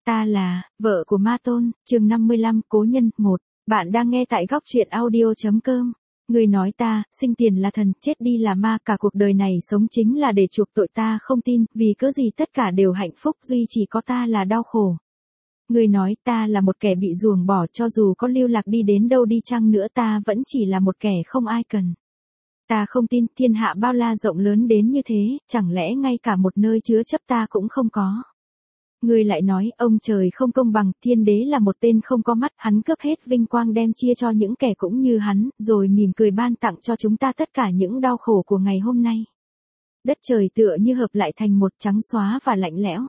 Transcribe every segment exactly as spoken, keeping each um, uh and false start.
Ta là vợ của Ma Tôn, chương năm mươi lăm, cố nhân, một. Bạn đang nghe tại góc truyện audio chấm com. Người nói ta, sinh tiền là thần, chết đi là ma, cả cuộc đời này sống chính là để chuộc tội, ta không tin, vì cớ gì tất cả đều hạnh phúc, duy chỉ có ta là đau khổ. Người nói ta là một kẻ bị ruồng bỏ, cho dù có lưu lạc đi đến đâu đi chăng nữa ta vẫn chỉ là một kẻ không ai cần. Ta không tin thiên hạ bao la rộng lớn đến như thế, chẳng lẽ ngay cả một nơi chứa chấp ta cũng không có. Người lại nói ông trời không công bằng, thiên đế là một tên không có mắt, hắn cướp hết vinh quang đem chia cho những kẻ cũng như hắn, rồi mỉm cười ban tặng cho chúng ta tất cả những đau khổ của ngày hôm nay. Đất trời tựa như hợp lại thành một, trắng xóa và lạnh lẽo.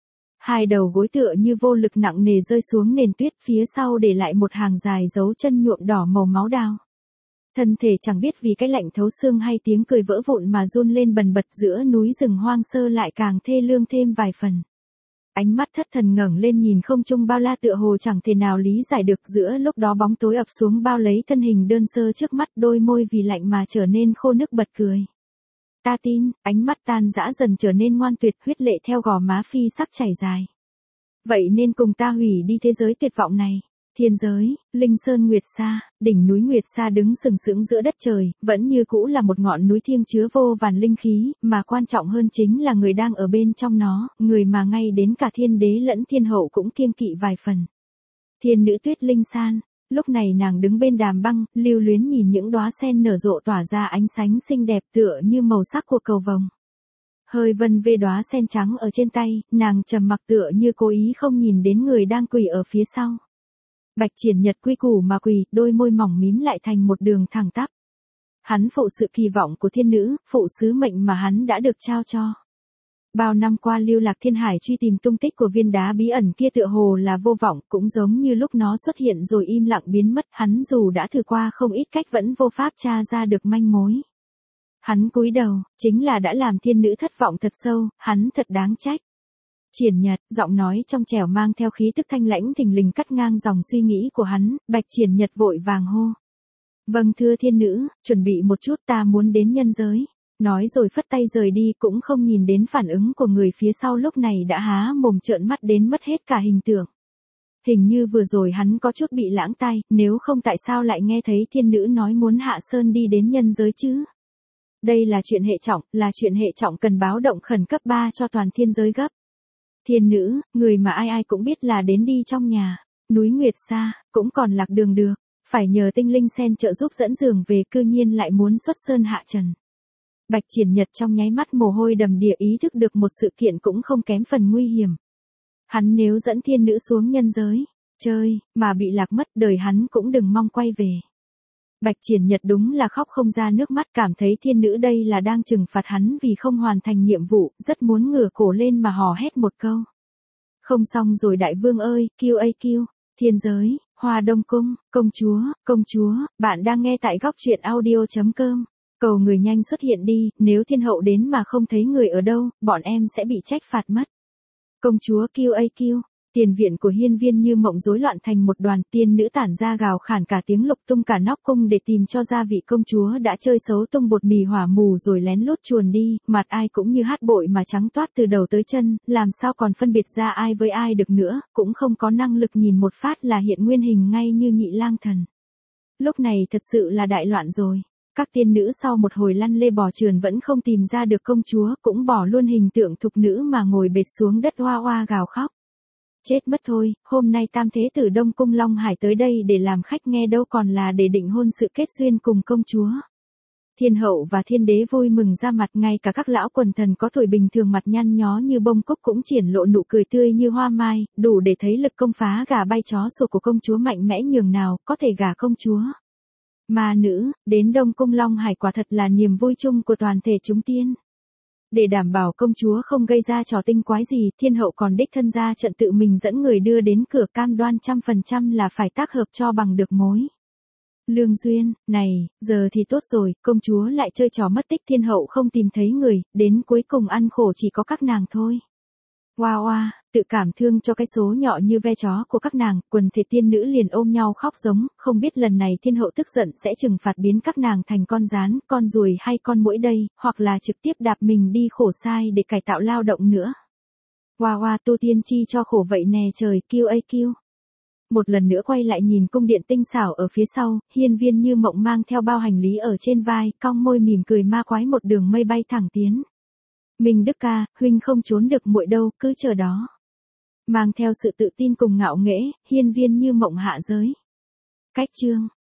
Hai đầu gối tựa như vô lực nặng nề rơi xuống nền tuyết, phía sau để lại một hàng dài dấu chân nhuộm đỏ màu máu đao. Thân thể chẳng biết vì cái lạnh thấu xương hay tiếng cười vỡ vụn mà run lên bần bật, giữa núi rừng hoang sơ lại càng thê lương thêm vài phần. Ánh mắt thất thần ngẩng lên nhìn không trung bao la, tựa hồ chẳng thể nào lý giải được, giữa lúc đó bóng tối ập xuống bao lấy thân hình đơn sơ trước mắt, đôi môi vì lạnh mà trở nên khô nức bật cười. Ta tin, ánh mắt tan rã dần trở nên ngoan tuyệt, huyết lệ theo gò má phi sắc chảy dài. Vậy nên cùng ta hủy đi thế giới tuyệt vọng này. Thiên giới, Linh Sơn Nguyệt Sa, đỉnh núi Nguyệt Sa đứng sừng sững giữa đất trời, vẫn như cũ là một ngọn núi thiêng chứa vô vàn linh khí, mà quan trọng hơn chính là người đang ở bên trong nó, người mà ngay đến cả thiên đế lẫn thiên hậu cũng kiêng kỵ vài phần. Thiên nữ Tuyết Linh San, lúc này nàng đứng bên đàm băng, lưu luyến nhìn những đóa sen nở rộ tỏa ra ánh sáng xinh đẹp tựa như màu sắc của cầu vồng. Hơi vân vê đóa sen trắng ở trên tay, nàng trầm mặc tựa như cố ý không nhìn đến người đang quỳ ở phía sau. Bạch Triển Nhật quy củ mà quỳ, đôi môi mỏng mím lại thành một đường thẳng tắp. Hắn phụ sự kỳ vọng của thiên nữ, phụ sứ mệnh mà hắn đã được trao cho. Bao năm qua lưu lạc thiên hải truy tìm tung tích của viên đá bí ẩn kia tựa hồ là vô vọng, cũng giống như lúc nó xuất hiện rồi im lặng biến mất, hắn dù đã thử qua không ít cách vẫn vô pháp tra ra được manh mối. Hắn cúi đầu, chính là đã làm thiên nữ thất vọng thật sâu, hắn thật đáng trách. Triển Nhật, giọng nói trong trẻo mang theo khí tức thanh lãnh thình lình cắt ngang dòng suy nghĩ của hắn, Bạch Triển Nhật vội vàng hô. Vâng thưa thiên nữ, chuẩn bị một chút, ta muốn đến nhân giới. Nói rồi phất tay rời đi, cũng không nhìn đến phản ứng của người phía sau, lúc này đã há mồm trợn mắt đến mất hết cả hình tượng. Hình như vừa rồi hắn có chút bị lãng tai, nếu không tại sao lại nghe thấy thiên nữ nói muốn hạ sơn đi đến nhân giới chứ? Đây là chuyện hệ trọng, là chuyện hệ trọng cần báo động khẩn cấp ba cho toàn thiên giới gấp. Thiên nữ, người mà ai ai cũng biết là đến đi trong nhà, núi Nguyệt Sa, cũng còn lạc đường được, phải nhờ tinh linh sen trợ giúp dẫn đường về, cư nhiên lại muốn xuất sơn hạ trần. Bạch Triển Nhật trong nháy mắt mồ hôi đầm đìa, ý thức được một sự kiện cũng không kém phần nguy hiểm. Hắn nếu dẫn thiên nữ xuống nhân giới, chơi, mà bị lạc mất, đời hắn cũng đừng mong quay về. Bạch Triển Nhật đúng là khóc không ra nước mắt, cảm thấy thiên nữ đây là đang trừng phạt hắn vì không hoàn thành nhiệm vụ, rất muốn ngửa cổ lên mà hò hét một câu. Không xong rồi đại vương ơi, kêu ây kêu, thiên giới, Hoa Đông Cung, công chúa, công chúa, bạn đang nghe tại góc truyện audio chấm com. Cầu người nhanh xuất hiện đi, nếu thiên hậu đến mà không thấy người ở đâu, bọn em sẽ bị trách phạt mất. Công chúa kêu ây kêu. Tiền viện của hiên viên như mộng rối loạn thành một đoàn, tiên nữ tản ra gào khản cả tiếng, lục tung cả nóc cung để tìm cho ra vị công chúa đã chơi xấu, tung bột mì hỏa mù rồi lén lút chuồn đi, mặt ai cũng như hát bội mà trắng toát từ đầu tới chân, làm sao còn phân biệt ra ai với ai được nữa, cũng không có năng lực nhìn một phát là hiện nguyên hình ngay như Nhị Lang Thần. Lúc này thật sự là đại loạn rồi. Các tiên nữ sau một hồi lăn lê bò trườn vẫn không tìm ra được công chúa, cũng bỏ luôn hình tượng thục nữ mà ngồi bệt xuống đất oa oa gào khóc. Chết mất thôi, hôm nay tam thế tử Đông Cung Long Hải tới đây để làm khách nghe đâu còn là để định hôn sự kết duyên cùng công chúa. Thiên hậu và thiên đế vui mừng ra mặt, ngay cả các lão quần thần có tuổi bình thường mặt nhăn nhó như bông cúc cũng triển lộ nụ cười tươi như hoa mai, đủ để thấy lực công phá gà bay chó sủa của công chúa mạnh mẽ nhường nào, có thể gả công chúa. Ma nữ, đến Đông Cung Long Hải quả thật là niềm vui chung của toàn thể chúng tiên. Để đảm bảo công chúa không gây ra trò tinh quái gì, thiên hậu còn đích thân ra trận tự mình dẫn người đưa đến cửa, cam đoan trăm phần trăm là phải tác hợp cho bằng được mối. Lương duyên, này, giờ thì tốt rồi, công chúa lại chơi trò mất tích, thiên hậu không tìm thấy người, đến cuối cùng ăn khổ chỉ có các nàng thôi. Oa oa, tự cảm thương cho cái số nhỏ như ve chó của các nàng, quần thể tiên nữ liền ôm nhau khóc giống, không biết lần này thiên hậu tức giận sẽ trừng phạt biến các nàng thành con gián, con ruồi hay con muỗi đây, hoặc là trực tiếp đạp mình đi khổ sai để cải tạo lao động nữa. Hoa hoa tu tiên chi cho khổ vậy nè trời kêu ây kêu. Một lần nữa quay lại nhìn cung điện tinh xảo ở phía sau, Hiên Viên Như Mộng mang theo bao hành lý ở trên vai, cong môi mỉm cười ma quái một đường mây bay thẳng tiến. Minh Đức ca, huynh không trốn được muội đâu, cứ chờ đó. Mang theo sự tự tin cùng ngạo nghễ, Hiên Viên Như Mộng hạ giới. Cách chương